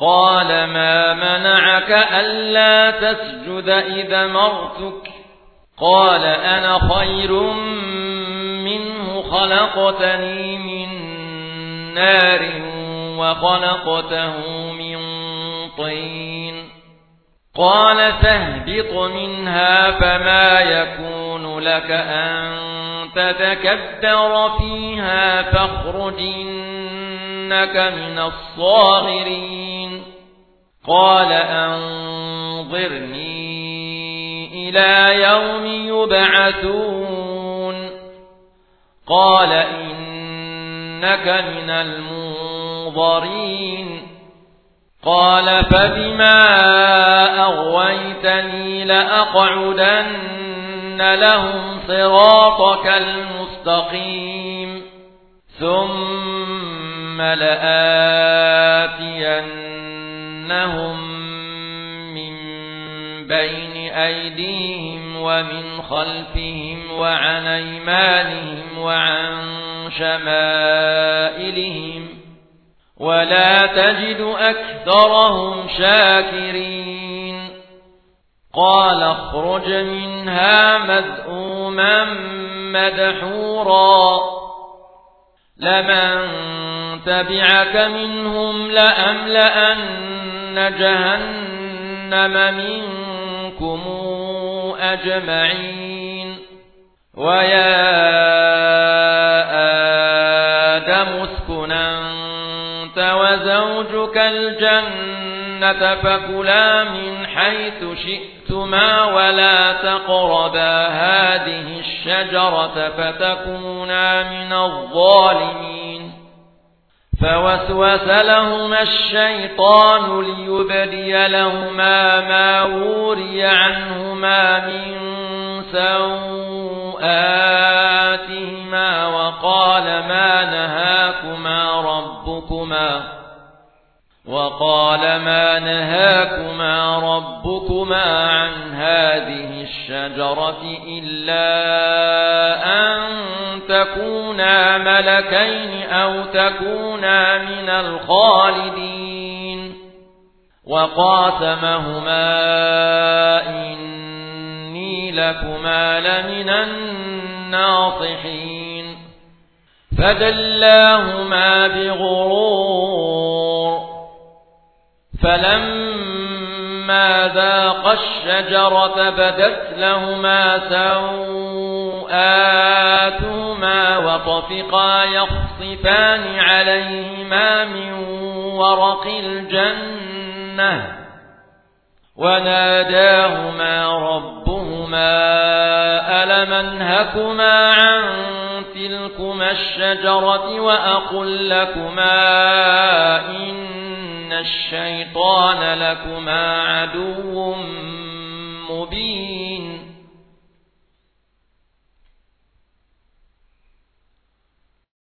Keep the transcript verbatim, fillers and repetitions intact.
قال ما منعك ألا تسجد إذا مرتك قال أنا خير منه خلقتني من نار وخلقته من طين قال فاهبط منها فما يكون لك أن تتكبر فيها فاخرج إنك من الصاغرين قال أنظرني إلى يوم يبعثون قال إنك من المنظرين قال فبما أغويتني لأقعدن لهم صراطك المستقيم ثم لآتينهم من بين أيديهم ومن خلفهم وعن أيمانهم وعن شمائلهم ولا تجد أكثرهم شاكرين قال اخرج منها مذءوما مدحورا لمن تبعك منهم لأملأن جهنم منكم أجمعين ويا آدم اسكن أنت وزوجك الجنة فكلا من حيث شئتما ولا تقربا هذه الشجرة فتكونا من الظالمين فوسوس لهما الشيطان ليبدي لهما ما وري عنهما من سوآتهما وقال ما نهاكما ربكما وقال ما نهاكما ربكما عن هذه الشجرة إلا أن تكونا ملكين أو تكونا من الخالدين وقاسمهما إني لكما لمن الناصحين فدلاهما بغرور فلما ذاقا الشجرة بدت لهما سوآتهما وطفقا يخصفان عليهما من ورق الجنة وناداهما ربهما ألم أنهكما عن تلكما الشجرة وأقل لكما إن الشيطان لكما عدو مبين